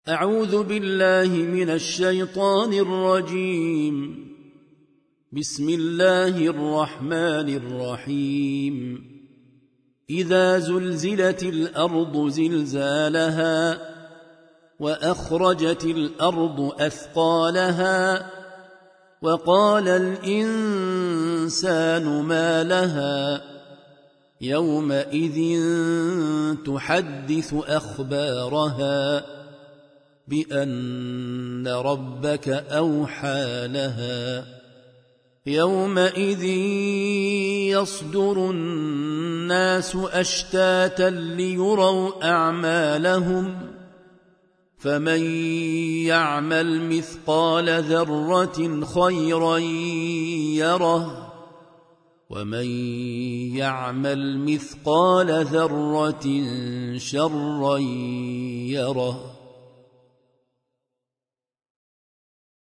أعوذ بالله من الشيطان الرجيم. بسم الله الرحمن الرحيم. إذا زلزلت الأرض زلزالها وأخرجت الأرض أثقالها وقال الإنسان ما لها يومئذ تحدث أخبارها بأن ربك أوحى لها يومئذ يصدر الناس أشتاتا ليروا أعمالهم فمن يعمل مثقال ذرة خيرا يره ومن يعمل مثقال ذرة شرا يره.